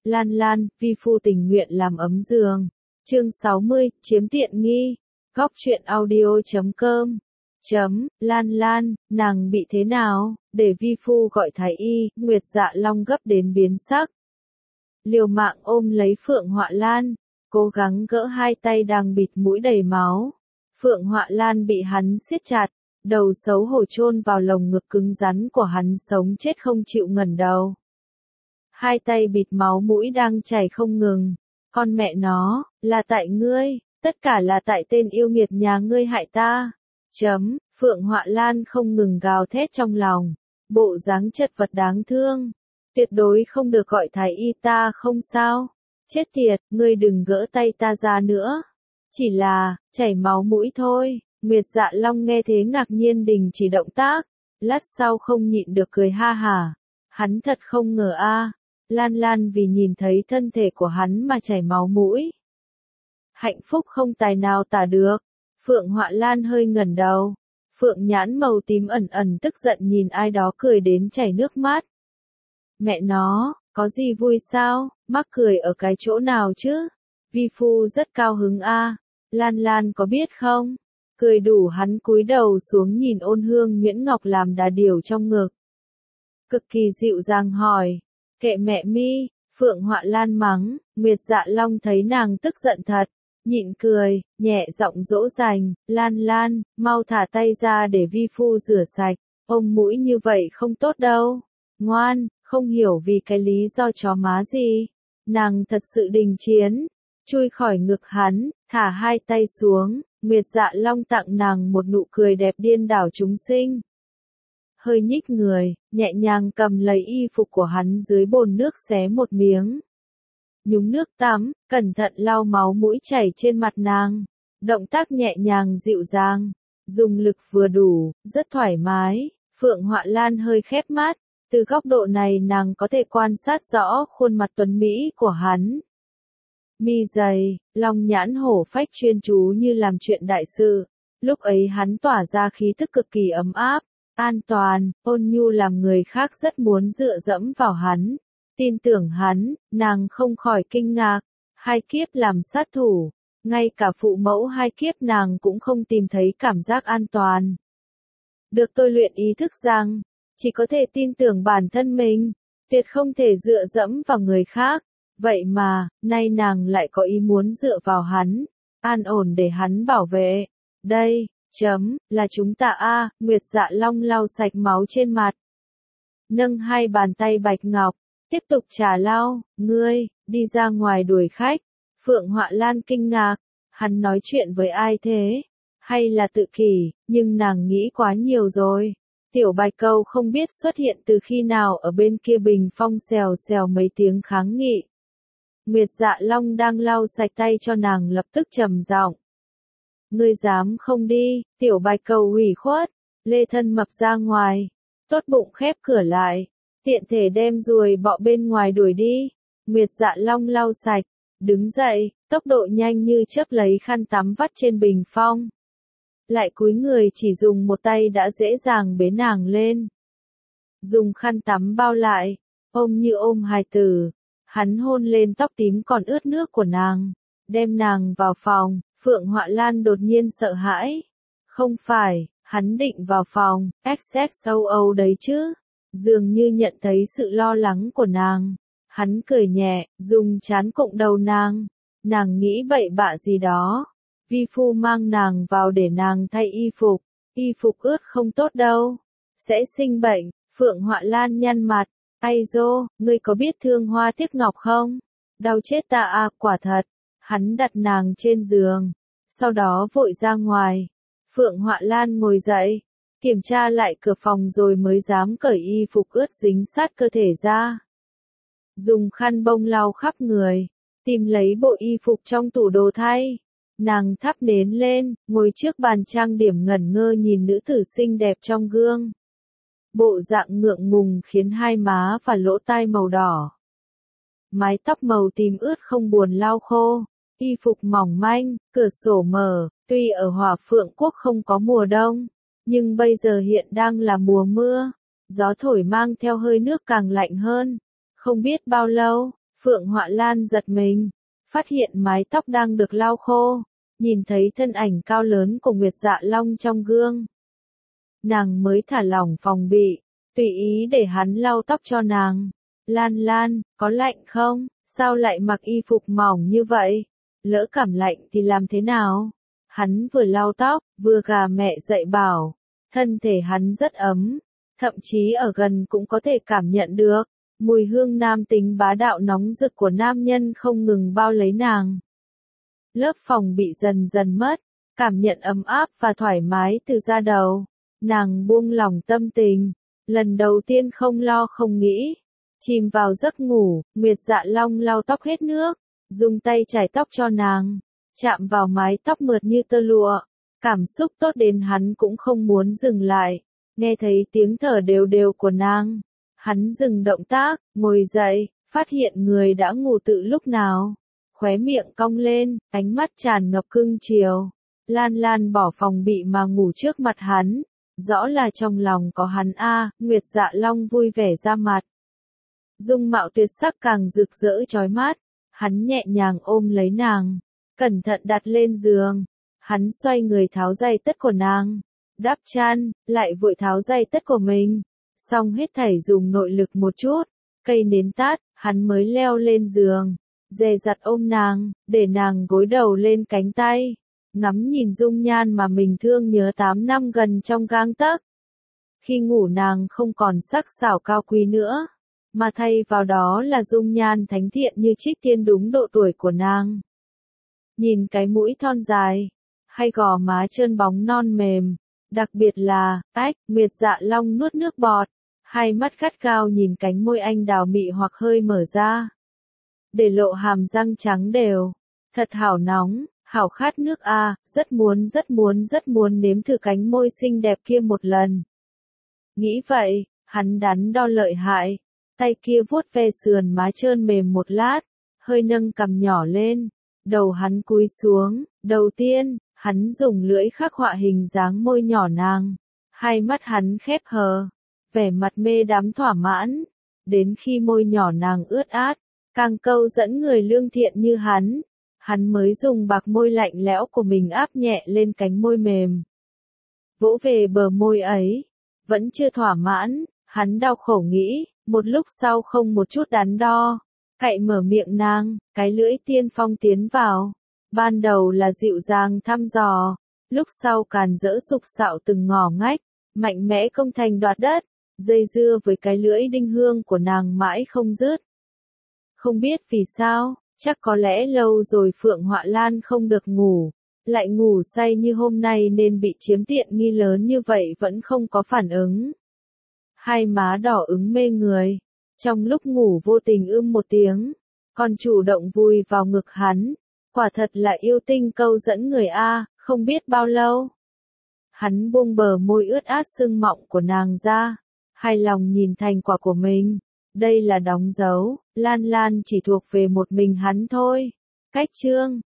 Lan Lan, vi phu tình nguyện làm ấm giường. Chương 60, chiếm tiện nghi. Góc truyện audio.com. Lan Lan, nàng bị thế nào? Để vi phu gọi thái y. Nguyệt Dạ Long gấp đến biến sắc. Liều mạng ôm lấy Phượng Họa Lan, cố gắng gỡ hai tay đang bịt mũi đầy máu. Phượng Họa Lan bị hắn siết chặt, đầu xấu hổ chôn vào lồng ngực cứng rắn của hắn, sống chết không chịu ngẩng đầu. Hai tay bịt máu, mũi đang chảy không ngừng. Con mẹ nó, là tại ngươi, tất cả là tại tên yêu nghiệt nhà ngươi hại ta. Phượng Họa Lan không ngừng gào thét trong lòng, bộ dáng chật vật đáng thương. Tuyệt đối không được gọi thái y, ta không sao. Chết tiệt, ngươi đừng gỡ tay ta ra nữa. Chỉ là, chảy máu mũi thôi. Nguyệt Dạ Long nghe thế ngạc nhiên đình chỉ động tác. Lát sau không nhịn được cười ha hả. Hắn thật không ngờ a. Lan Lan vì nhìn thấy thân thể của hắn mà chảy máu mũi. Hạnh phúc không tài nào tả được. Phượng Họa Lan hơi ngẩng đầu. Phượng nhãn màu tím ẩn ẩn tức giận nhìn ai đó cười đến chảy nước mắt. Mẹ nó, có gì vui sao, mắc cười ở cái chỗ nào chứ? Vi phu rất cao hứng a. Lan Lan có biết không? Cười đủ, hắn cúi đầu xuống nhìn Ôn Hương Nhuyễn Ngọc làm đà điểu trong ngực. Cực kỳ dịu dàng hỏi, kệ mẹ mi. Phượng Họa Lan mắng. Nguyệt Dạ Long thấy nàng tức giận thật, nhịn cười, nhẹ giọng dỗ dành, Lan Lan, mau thả tay ra để vi phu rửa sạch, ôm mũi như vậy không tốt đâu. Ngoan, không hiểu vì cái lý do chó má gì. Nàng thật sự đình chiến, chui khỏi ngực hắn, thả hai tay xuống. Nguyệt Dạ Long tặng nàng một nụ cười đẹp điên đảo chúng sinh. Hơi nhích người, nhẹ nhàng cầm lấy y phục của hắn dưới bồn nước, xé một miếng. Nhúng nước tắm, cẩn thận lau máu mũi chảy trên mặt nàng. Động tác nhẹ nhàng dịu dàng, dùng lực vừa đủ, rất thoải mái. Phượng Họa Lan hơi khép mắt. Từ góc độ này nàng có thể quan sát rõ khuôn mặt tuấn mỹ của hắn. Mi dày, long nhãn hổ phách chuyên chú như làm chuyện đại sự. Lúc ấy hắn tỏa ra khí tức cực kỳ ấm áp, an toàn, ôn nhu làm người khác rất muốn dựa dẫm vào hắn. Tin tưởng hắn, nàng không khỏi kinh ngạc. Hai kiếp làm sát thủ, ngay cả phụ mẫu hai kiếp nàng cũng không tìm thấy cảm giác an toàn. Được tôi luyện ý thức rằng, chỉ có thể tin tưởng bản thân mình, tuyệt không thể dựa dẫm vào người khác. Vậy mà, nay nàng lại có ý muốn dựa vào hắn, an ổn để hắn bảo vệ. Đây, là chúng ta a. Nguyệt Dạ Long lau sạch máu trên mặt. Nâng hai bàn tay bạch ngọc, tiếp tục trà lau, ngươi, đi ra ngoài đuổi khách. Phượng Họa Lan kinh ngạc, hắn nói chuyện với ai thế? Hay là tự kỷ, nhưng nàng nghĩ quá nhiều rồi. Tiểu Bạch Câu không biết xuất hiện từ khi nào ở bên kia bình phong, xèo xèo mấy tiếng kháng nghị. Nguyệt Dạ Long đang lau sạch tay cho nàng lập tức trầm giọng. Ngươi dám không đi? Tiểu Bạch Câu ủy khuất, lê thân mập ra ngoài, tốt bụng khép cửa lại, tiện thể đem ruồi bọ bên ngoài đuổi đi. Nguyệt Dạ Long lau sạch, đứng dậy, tốc độ nhanh như chớp lấy khăn tắm vắt trên bình phong. Lại cúi người chỉ dùng một tay đã dễ dàng bế nàng lên. Dùng khăn tắm bao lại, ôm như ôm hài tử. Hắn hôn lên tóc tím còn ướt nước của nàng, đem nàng vào phòng. Phượng Họa Lan đột nhiên sợ hãi. Không phải, hắn định vào phòng, XXOO đấy chứ. Dường như nhận thấy sự lo lắng của nàng. Hắn cười nhẹ, dùng trán cụng đầu nàng. Nàng nghĩ bậy bạ gì đó. Vi phu mang nàng vào để nàng thay y phục ướt không tốt đâu, sẽ sinh bệnh. Phượng Họa Lan nhăn mặt, ai dô, ngươi có biết thương hoa tiếc ngọc không? Đau chết ta à, quả thật. Hắn đặt nàng trên giường, sau đó vội ra ngoài. Phượng Họa Lan ngồi dậy, kiểm tra lại cửa phòng rồi mới dám cởi y phục ướt dính sát cơ thể ra. Dùng khăn bông lau khắp người, tìm lấy bộ y phục trong tủ đồ thay. Nàng thắp nến lên, ngồi trước bàn trang điểm ngẩn ngơ nhìn nữ tử xinh đẹp trong gương. Bộ dạng ngượng ngùng khiến hai má và lỗ tai màu đỏ. Mái tóc màu tím ướt không buồn lau khô, y phục mỏng manh, cửa sổ mở. Tuy ở Hỏa Phượng Quốc không có mùa đông, nhưng bây giờ hiện đang là mùa mưa. Gió thổi mang theo hơi nước càng lạnh hơn. Không biết bao lâu, Phượng Họa Lan giật mình, phát hiện mái tóc đang được lau khô, nhìn thấy thân ảnh cao lớn của Nguyệt Dạ Long trong gương. Nàng mới thả lỏng phòng bị, tùy ý để hắn lau tóc cho nàng. Lan Lan, có lạnh không? Sao lại mặc y phục mỏng như vậy? Lỡ cảm lạnh thì làm thế nào? Hắn vừa lau tóc, vừa gà mẹ dạy bảo. Thân thể hắn rất ấm, thậm chí ở gần cũng có thể cảm nhận được. Mùi hương nam tính bá đạo nóng rực của nam nhân không ngừng bao lấy nàng. Lớp phòng bị dần dần mất, cảm nhận ấm áp và thoải mái từ da đầu. Nàng buông lỏng tâm tình, lần đầu tiên không lo không nghĩ. Chìm vào giấc ngủ, Nguyệt Dạ Long lau tóc hết nước, dùng tay chải tóc cho nàng, chạm vào mái tóc mượt như tơ lụa. Cảm xúc tốt đến hắn cũng không muốn dừng lại, nghe thấy tiếng thở đều đều của nàng. Hắn dừng động tác, ngồi dậy, phát hiện người đã ngủ từ lúc nào. Khóe miệng cong lên, ánh mắt tràn ngập cưng chiều. Lan Lan bỏ phòng bị mà ngủ trước mặt hắn. Rõ là trong lòng có hắn a. Nguyệt Dạ Long vui vẻ ra mặt. Dung mạo tuyệt sắc càng rực rỡ chói mắt. Hắn nhẹ nhàng ôm lấy nàng, cẩn thận đặt lên giường. Hắn xoay người tháo giày tất của nàng, đắp chăn, lại vội tháo giày tất của mình. Xong hết thảy dùng nội lực một chút, cây nến tắt, hắn mới leo lên giường, dè dặt ôm nàng, để nàng gối đầu lên cánh tay, ngắm nhìn dung nhan mà mình thương nhớ 8 năm gần trong gang tấc. Khi ngủ nàng không còn sắc sảo cao quý nữa, mà thay vào đó là dung nhan thánh thiện như trích tiên đúng độ tuổi của nàng. Nhìn cái mũi thon dài, hay gò má trơn bóng non mềm, đặc biệt là, Nguyệt Dạ Long nuốt nước bọt, hai mắt gắt gao nhìn cánh môi anh đào mị hoặc hơi mở ra, để lộ hàm răng trắng đều. Thật hảo nóng, hảo khát nước a, rất muốn nếm thử cánh môi xinh đẹp kia một lần. Nghĩ vậy, hắn đắn đo lợi hại, tay kia vuốt ve sườn má trơn mềm một lát, hơi nâng cằm nhỏ lên, đầu hắn cúi xuống, đầu tiên, hắn dùng lưỡi khắc họa hình dáng môi nhỏ nàng, hai mắt hắn khép hờ, vẻ mặt mê đắm thỏa mãn, đến khi môi nhỏ nàng ướt át, càng câu dẫn người lương thiện như hắn mới dùng bạc môi lạnh lẽo của mình áp nhẹ lên cánh môi mềm. Vỗ về bờ môi ấy, vẫn chưa thỏa mãn, hắn đau khổ nghĩ, một lúc sau không một chút đắn đo, cạy mở miệng nàng, cái lưỡi tiên phong tiến vào. Ban đầu là dịu dàng thăm dò, lúc sau càn rỡ sục sạo từng ngỏ ngách, mạnh mẽ công thành đoạt đất, dây dưa với cái lưỡi đinh hương của nàng mãi không dứt. Không biết vì sao, chắc có lẽ lâu rồi Phượng Họa Lan không được ngủ, lại ngủ say như hôm nay nên bị chiếm tiện nghi lớn như vậy vẫn không có phản ứng. Hai má đỏ ứng mê người, trong lúc ngủ vô tình một tiếng, còn chủ động vùi vào ngực hắn. Quả thật là yêu tinh câu dẫn người a, không biết bao lâu. Hắn buông bờ môi ướt át sưng mọng của nàng ra, hài lòng nhìn thành quả của mình. Đây là đóng dấu, Lan Lan chỉ thuộc về một mình hắn thôi. Cách chương